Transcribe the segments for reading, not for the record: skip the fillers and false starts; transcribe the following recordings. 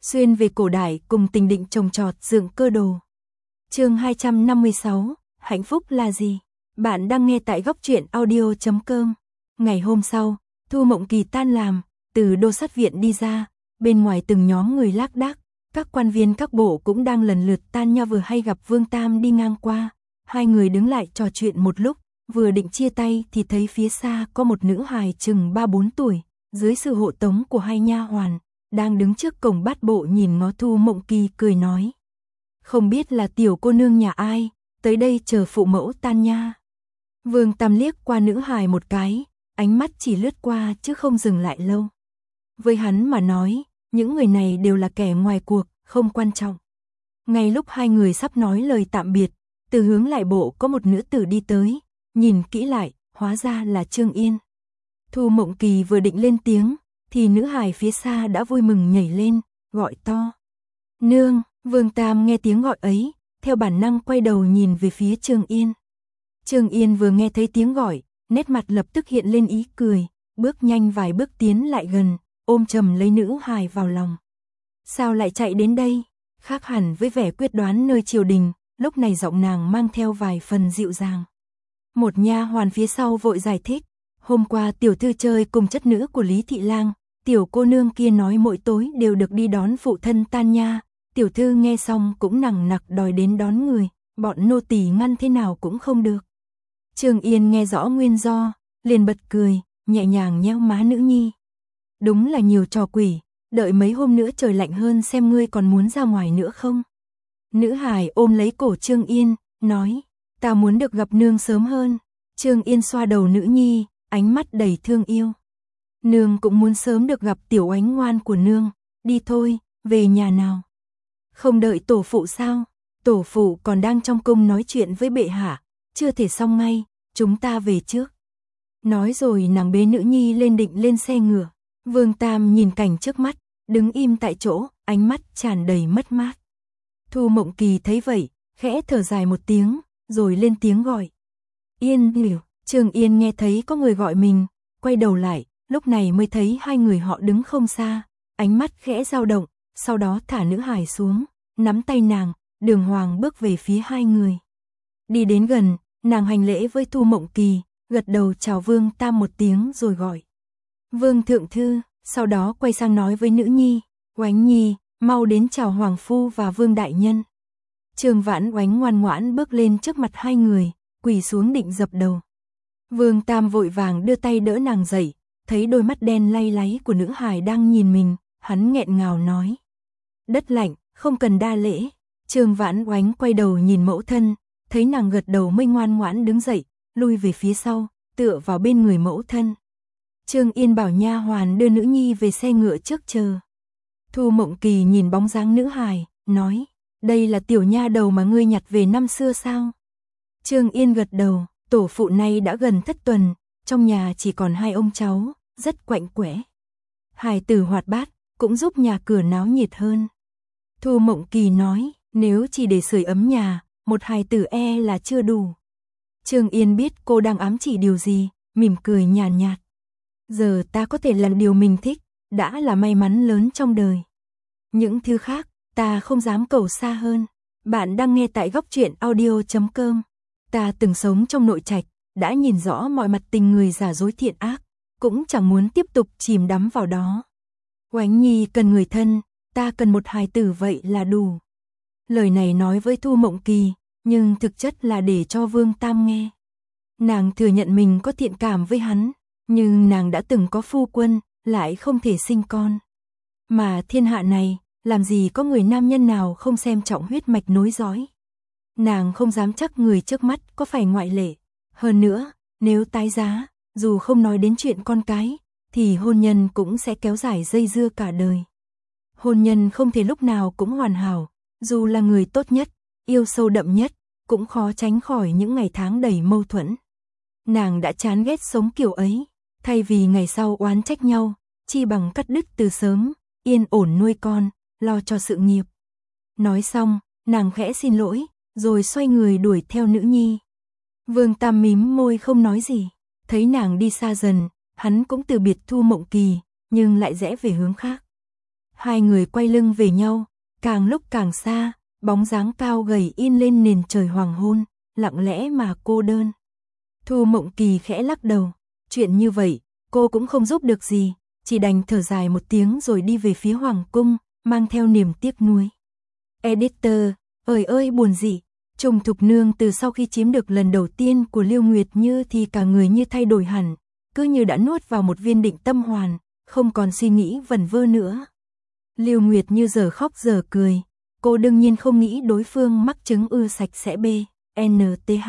xuyên về cổ đại cùng Tình Định trồng trọt dựng cơ đồ. Chương 256, hạnh phúc là gì? Bạn đang nghe tại góc truyện audio.com. Ngày hôm sau, Thu Mộng Kỳ tan làm, từ đô sát viện đi ra, bên ngoài từng nhóm người lác đác, các quan viên các bộ cũng đang lần lượt tan nha, vừa hay gặp Vương Tam đi ngang qua. Hai người đứng lại trò chuyện một lúc, vừa định chia tay thì thấy phía xa có một nữ hài chừng 3-4 tuổi, dưới sự hộ tống của hai nha hoàn, đang đứng trước cổng bát bộ nhìn ngó Thu Mộng Kỳ cười nói. Không biết là tiểu cô nương nhà ai, tới đây chờ phụ mẫu tan nha. Vương Tam liếc qua nữ hài một cái, ánh mắt chỉ lướt qua chứ không dừng lại lâu. Với hắn mà nói, những người này đều là kẻ ngoài cuộc, không quan trọng. Ngay lúc hai người sắp nói lời tạm biệt, từ hướng lại bộ có một nữ tử đi tới, nhìn kỹ lại, hóa ra là Trương Yên. Thu Mộng Kỳ vừa định lên tiếng, thì nữ hài phía xa đã vui mừng nhảy lên, gọi to. Nương! Vương Tam nghe tiếng gọi ấy, theo bản năng quay đầu nhìn về phía Trương Yên. Trương Yên vừa nghe thấy tiếng gọi, nét mặt lập tức hiện lên ý cười, bước nhanh vài bước tiến lại gần, ôm chầm lấy nữ hài vào lòng. Sao lại chạy đến đây? Khác hẳn với vẻ quyết đoán nơi triều đình, lúc này giọng nàng mang theo vài phần dịu dàng. Một nha hoàn phía sau vội giải thích, hôm qua tiểu thư chơi cùng chất nữ của Lý Thị Lang, tiểu cô nương kia nói mỗi tối đều được đi đón phụ thân tan nha, tiểu thư nghe xong cũng nằng nặc đòi đến đón người, bọn nô tỳ ngăn thế nào cũng không được. Trương Yên nghe rõ nguyên do, liền bật cười, nhẹ nhàng nhéo má nữ nhi. Đúng là nhiều trò quỷ, đợi mấy hôm nữa trời lạnh hơn xem ngươi còn muốn ra ngoài nữa không. Nữ hài ôm lấy cổ Trương Yên, nói, ta muốn được gặp nương sớm hơn. Trương Yên xoa đầu nữ nhi, ánh mắt đầy thương yêu. Nương cũng muốn sớm được gặp tiểu oánh ngoan của nương, đi thôi, về nhà nào. Không đợi tổ phụ sao? Tổ phụ còn đang trong cung nói chuyện với bệ hạ, chưa thể xong ngay, chúng ta về trước. Nói rồi nàng bế nữ nhi lên định lên xe ngựa. Vương Tam nhìn cảnh trước mắt, đứng im tại chỗ, ánh mắt tràn đầy mất mát. Thu Mộng Kỳ thấy vậy, khẽ thở dài một tiếng, rồi lên tiếng gọi. Yên liều, Trương Yên nghe thấy có người gọi mình, quay đầu lại, lúc này mới thấy hai người họ đứng không xa, ánh mắt khẽ dao động, sau đó thả nữ hài xuống, nắm tay nàng, đường hoàng bước về phía hai người. Đi đến gần, nàng hành lễ với Thu Mộng Kỳ, gật đầu chào Vương Tam một tiếng rồi gọi. Vương thượng thư, sau đó quay sang nói với nữ nhi, Oánh nhi, mau đến chào hoàng phu và Vương đại nhân. Trương Vãn Oánh ngoan ngoãn bước lên trước mặt hai người, quỳ xuống định dập đầu. Vương Tam vội vàng đưa tay đỡ nàng dậy, thấy đôi mắt đen lay láy của nữ hài đang nhìn mình, hắn nghẹn ngào nói. Đất lạnh, không cần đa lễ. Trương Vãn Oánh quay đầu nhìn mẫu thân, thấy nàng gật đầu mới ngoan ngoãn đứng dậy, lui về phía sau, tựa vào bên người mẫu thân. Trương Yên bảo nha hoàn đưa nữ nhi về xe ngựa trước chờ. Thu Mộng Kỳ nhìn bóng dáng nữ hài, nói, đây là tiểu nha đầu mà ngươi nhặt về năm xưa sao? Trương Yên gật đầu, tổ phụ này đã gần thất tuần, trong nhà chỉ còn hai ông cháu, rất quạnh quẽ. Hài tử hoạt bát, cũng giúp nhà cửa náo nhiệt hơn. Thu Mộng Kỳ nói, nếu chỉ để sưởi ấm nhà, một hài tử là chưa đủ. Trương Yên biết cô đang ám chỉ điều gì, mỉm cười nhàn nhạt. Giờ ta có thể làm điều mình thích, đã là may mắn lớn trong đời. Những thứ khác, ta không dám cầu xa hơn. Bạn đang nghe tại góc truyện audio.com. Ta từng sống trong nội trạch, đã nhìn rõ mọi mặt tình người giả dối thiện ác, cũng chẳng muốn tiếp tục chìm đắm vào đó. Oánh nhi cần người thân, ta cần một hài tử vậy là đủ. Lời này nói với Thu Mộng Kỳ, nhưng thực chất là để cho Vương Tam nghe. Nàng thừa nhận mình có thiện cảm với hắn, nhưng nàng đã từng có phu quân, lại không thể sinh con. Mà thiên hạ này, làm gì có người nam nhân nào không xem trọng huyết mạch nối dõi. Nàng không dám chắc người trước mắt có phải ngoại lệ. Hơn nữa, nếu tái giá, dù không nói đến chuyện con cái, thì hôn nhân cũng sẽ kéo dài dây dưa cả đời. Hôn nhân không thể lúc nào cũng hoàn hảo, dù là người tốt nhất, yêu sâu đậm nhất, cũng khó tránh khỏi những ngày tháng đầy mâu thuẫn. Nàng đã chán ghét sống kiểu ấy, thay vì ngày sau oán trách nhau, chi bằng cắt đứt từ sớm, yên ổn nuôi con, lo cho sự nghiệp. Nói xong, nàng khẽ xin lỗi, rồi xoay người đuổi theo nữ nhi. Vương Tam mím môi không nói gì, thấy nàng đi xa dần, hắn cũng từ biệt Thu Mộng Kỳ, nhưng lại rẽ về hướng khác. Hai người quay lưng về nhau, càng lúc càng xa, bóng dáng cao gầy in lên nền trời hoàng hôn, lặng lẽ mà cô đơn. Thu Mộng Kỳ khẽ lắc đầu, chuyện như vậy, cô cũng không giúp được gì, chỉ đành thở dài một tiếng rồi đi về phía hoàng cung, mang theo niềm tiếc nuối. Editor, ơi buồn gì. Trùng Thục Nương từ sau khi chiếm được lần đầu tiên của Lưu Nguyệt Như thì cả người như thay đổi hẳn, cứ như đã nuốt vào một viên định tâm hoàn, không còn suy nghĩ vẩn vơ nữa. Lưu Nguyệt Như giờ khóc giờ cười, cô đương nhiên không nghĩ đối phương mắc chứng sạch sẽ NTH.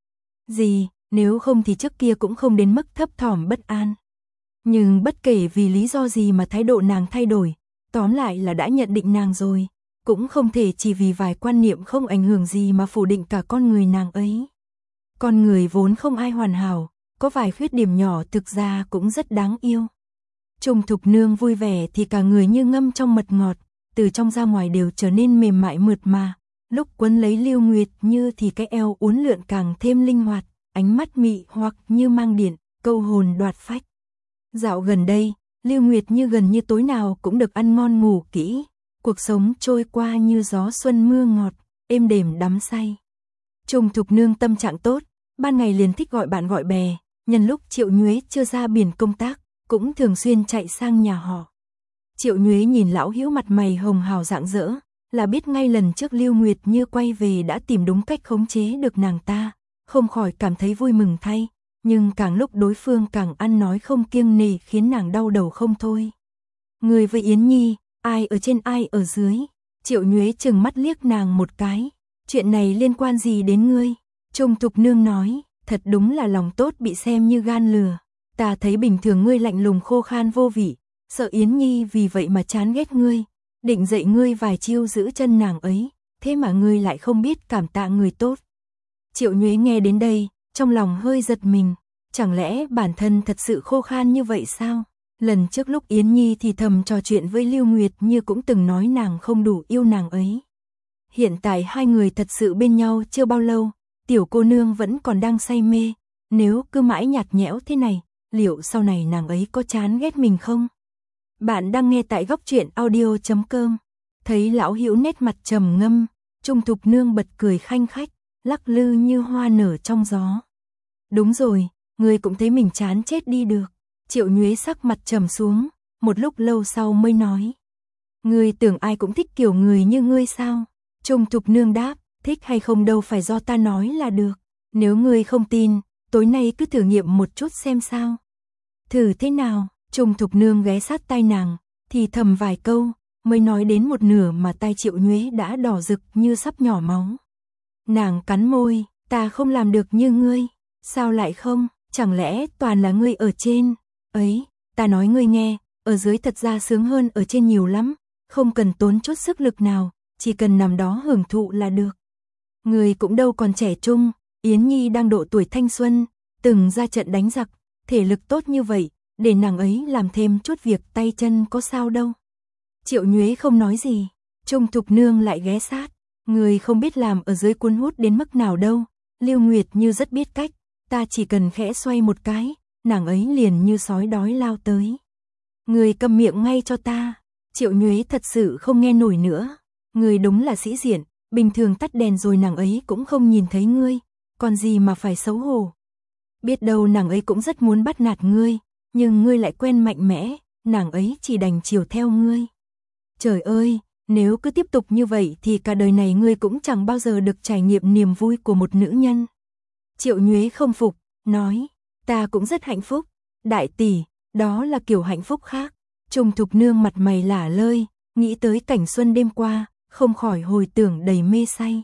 Gì, nếu không thì trước kia cũng không đến mức thấp thỏm bất an. Nhưng bất kể vì lý do gì mà thái độ nàng thay đổi, tóm lại là đã nhận định nàng rồi, cũng không thể chỉ vì vài quan niệm không ảnh hưởng gì mà phủ định cả con người nàng ấy. Con người vốn không ai hoàn hảo, có vài khuyết điểm nhỏ thực ra cũng rất đáng yêu. Trùng Thục Nương vui vẻ thì cả người như ngâm trong mật ngọt, từ trong ra ngoài đều trở nên mềm mại mượt mà. Lúc quấn lấy Lưu Nguyệt Như thì cái eo uốn lượn càng thêm linh hoạt, ánh mắt mị hoặc như mang điện, câu hồn đoạt phách. Dạo gần đây, Lưu Nguyệt Như gần như tối nào cũng được ăn ngon ngủ kỹ, cuộc sống trôi qua như gió xuân mưa ngọt, êm đềm đắm say. Trùng Thục Nương tâm trạng tốt, ban ngày liền thích gọi bạn gọi bè, nhân lúc Triệu Nhuế chưa ra biển công tác, cũng thường xuyên chạy sang nhà họ. Triệu Nhuế nhìn lão hữu mặt mày hồng hào rạng rỡ, là biết ngay lần trước Lưu Nguyệt Như quay về đã tìm đúng cách khống chế được nàng ta, không khỏi cảm thấy vui mừng thay, nhưng càng lúc đối phương càng ăn nói không kiêng nể khiến nàng đau đầu không thôi. Người với Yến Nhi, ai ở trên ai ở dưới? Triệu Nhuế chừng mắt liếc nàng một cái, chuyện này liên quan gì đến ngươi? Trùng Thục Nương nói, thật đúng là lòng tốt bị xem như gan lừa, ta thấy bình thường ngươi lạnh lùng khô khan vô vị, sợ Yến Nhi vì vậy mà chán ghét ngươi, định dạy ngươi vài chiêu giữ chân nàng ấy, thế mà ngươi lại không biết cảm tạ người tốt. Triệu Nhuế nghe đến đây, trong lòng hơi giật mình, chẳng lẽ bản thân thật sự khô khan như vậy sao? Lần trước lúc Yến Nhi thì thầm trò chuyện với Lưu Nguyệt Như cũng từng nói nàng không đủ yêu nàng ấy. Hiện tại hai người thật sự bên nhau chưa bao lâu, tiểu cô nương vẫn còn đang say mê, nếu cứ mãi nhạt nhẽo thế này, liệu sau này nàng ấy có chán ghét mình không? Bạn đang nghe tại góc truyện audio.com. Thấy lão hữu nét mặt trầm ngâm, Trùng Thục Nương bật cười khanh khách, lắc lư như hoa nở trong gió. Đúng rồi, ngươi cũng thấy mình chán chết đi được. Triệu Nhuế sắc mặt trầm xuống, một lúc lâu sau mới nói. Ngươi tưởng ai cũng thích kiểu người như ngươi sao? Trùng Thục Nương đáp, thích hay không đâu phải do ta nói là được. Nếu ngươi không tin, tối nay cứ thử nghiệm một chút xem sao. Thử thế nào? Trùng Thục Nương ghé sát tai nàng, thì thầm vài câu, mới nói đến một nửa mà tai Triệu Nhuế đã đỏ rực như sắp nhỏ máu. Nàng cắn môi, ta không làm được như ngươi. Sao lại không? Chẳng lẽ toàn là ngươi ở trên? Ấy, ta nói ngươi nghe, ở dưới thật ra sướng hơn ở trên nhiều lắm, không cần tốn chút sức lực nào, chỉ cần nằm đó hưởng thụ là được. Ngươi cũng đâu còn trẻ trung, Yến Nhi đang độ tuổi thanh xuân, từng ra trận đánh giặc, thể lực tốt như vậy, để nàng ấy làm thêm chút việc tay chân có sao đâu. Triệu Nhuế không nói gì, Trùng Thục Nương lại ghé sát, người không biết làm ở dưới cuốn hút đến mức nào đâu, Lưu Nguyệt Như rất biết cách, ta chỉ cần khẽ xoay một cái, nàng ấy liền như sói đói lao tới. Người câm miệng ngay cho ta. Triệu Nhuế thật sự không nghe nổi nữa, người đúng là sĩ diện, bình thường tắt đèn rồi nàng ấy cũng không nhìn thấy ngươi, còn gì mà phải xấu hổ. Biết đâu nàng ấy cũng rất muốn bắt nạt ngươi, nhưng ngươi lại quen mạnh mẽ, nàng ấy chỉ đành chiều theo ngươi. Trời ơi, nếu cứ tiếp tục như vậy thì cả đời này ngươi cũng chẳng bao giờ được trải nghiệm niềm vui của một nữ nhân. Triệu Nhuế không phục, nói, ta cũng rất hạnh phúc, đại tỷ, đó là kiểu hạnh phúc khác. Trùng Thục Nương mặt mày lả lơi, nghĩ tới cảnh xuân đêm qua, không khỏi hồi tưởng đầy mê say.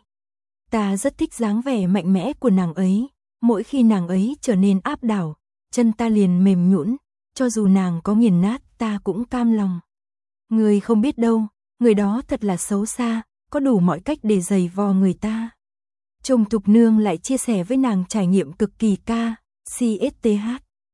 Ta rất thích dáng vẻ mạnh mẽ của nàng ấy, mỗi khi nàng ấy trở nên áp đảo, chân ta liền mềm nhũn, cho dù nàng có nghiền nát ta cũng cam lòng. Người không biết đâu, người đó thật là xấu xa, có đủ mọi cách để giày vò người ta. Trùng Thục Nương lại chia sẻ với nàng trải nghiệm cực kỳ CSTH.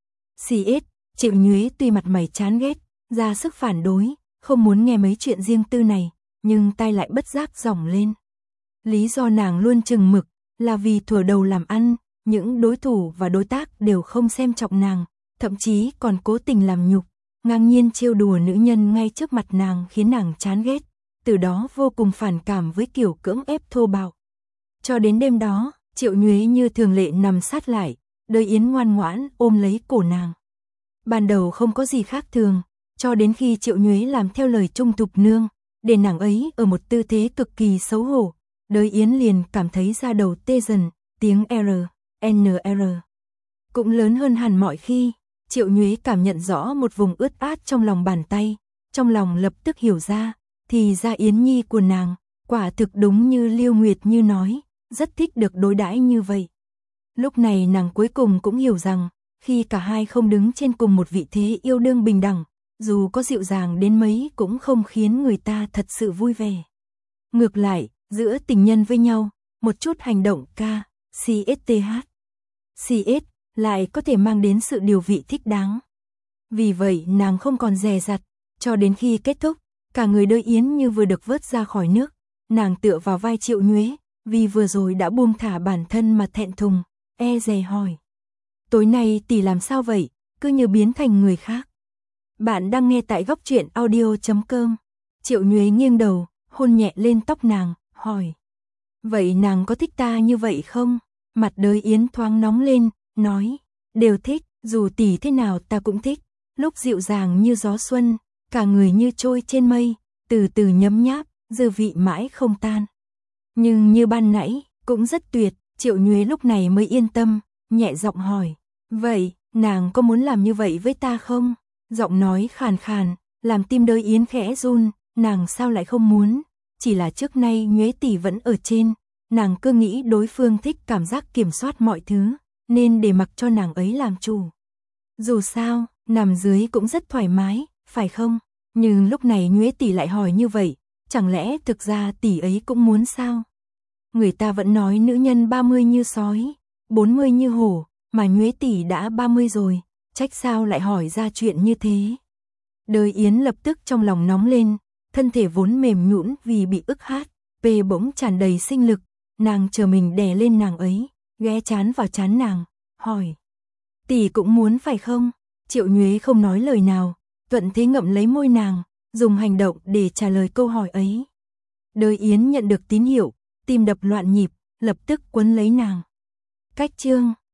Triệu Nhuế tuy mặt mày chán ghét, ra sức phản đối, không muốn nghe mấy chuyện riêng tư này, nhưng tai lại bất giác dỏng lên. Lý do nàng luôn chừng mực, là vì thuở đầu làm ăn, những đối thủ và đối tác đều không xem trọng nàng, thậm chí còn cố tình làm nhục, ngang nhiên trêu đùa nữ nhân ngay trước mặt nàng khiến nàng chán ghét, từ đó vô cùng phản cảm với kiểu cưỡng ép thô bạo. Cho đến đêm đó, Triệu Nhuế như thường lệ nằm sát lại, Đới Yến ngoan ngoãn ôm lấy cổ nàng. Ban đầu không có gì khác thường, cho đến khi Triệu Nhuế làm theo lời Trung Thục Nương, để nàng ấy ở một tư thế cực kỳ xấu hổ, Đới Yến liền cảm thấy da đầu tê dần, tiếng NR cũng lớn hơn hẳn mọi khi. Triệu Nhuế cảm nhận rõ một vùng ướt át trong lòng bàn tay, trong lòng lập tức hiểu ra, thì ra Yến Nhi của nàng, quả thực đúng như Liêu Nguyệt Như nói, rất thích được đối đãi như vậy. Lúc này nàng cuối cùng cũng hiểu rằng, khi cả hai không đứng trên cùng một vị thế yêu đương bình đẳng, dù có dịu dàng đến mấy cũng không khiến người ta thật sự vui vẻ. Ngược lại, giữa tình nhân với nhau, một chút hành động CS lại có thể mang đến sự điều vị thích đáng. Vì vậy nàng không còn dè dặt, cho đến khi kết thúc, cả người Đới Yến như vừa được vớt ra khỏi nước, nàng tựa vào vai Triệu Nhuế, vì vừa rồi đã buông thả bản thân mà thẹn thùng, dè hỏi. Tối nay tỷ làm sao vậy, cứ như biến thành người khác. Bạn đang nghe tại Góc Truyện Audio.com. Triệu Nhuế nghiêng đầu, hôn nhẹ lên tóc nàng, hỏi. Vậy nàng có thích ta như vậy không? Mặt Đới Yến thoáng nóng lên, nói. Đều thích, dù tỷ thế nào ta cũng thích. Lúc dịu dàng như gió xuân, cả người như trôi trên mây, từ từ nhấm nháp, dư vị mãi không tan. Nhưng như ban nãy, cũng rất tuyệt, Triệu Nhuế lúc này mới yên tâm, nhẹ giọng hỏi. Vậy, nàng có muốn làm như vậy với ta không? Giọng nói khàn khàn, làm tim Đới Yến khẽ run, nàng sao lại không muốn? Chỉ là trước nay Nhuế tỷ vẫn ở trên, nàng cứ nghĩ đối phương thích cảm giác kiểm soát mọi thứ, nên để mặc cho nàng ấy làm chủ. Dù sao, nằm dưới cũng rất thoải mái, phải không? Nhưng lúc này Nhuế tỷ lại hỏi như vậy, chẳng lẽ thực ra tỷ ấy cũng muốn sao? Người ta vẫn nói nữ nhân 30 như sói, 40 như hổ, mà Nhuế tỷ đã 30 rồi, trách sao lại hỏi ra chuyện như thế. Đới Yến lập tức trong lòng nóng lên, thân thể vốn mềm nhũn vì bị ức hát, bỗng tràn đầy sinh lực, nàng chờ mình đè lên nàng ấy, ghé chán vào chán nàng, hỏi. Tỷ cũng muốn phải không? Triệu Nhuế không nói lời nào, thuận thế ngậm lấy môi nàng, dùng hành động để trả lời câu hỏi ấy. Đới Yến nhận được tín hiệu, tim đập loạn nhịp, lập tức quấn lấy nàng. Cách chương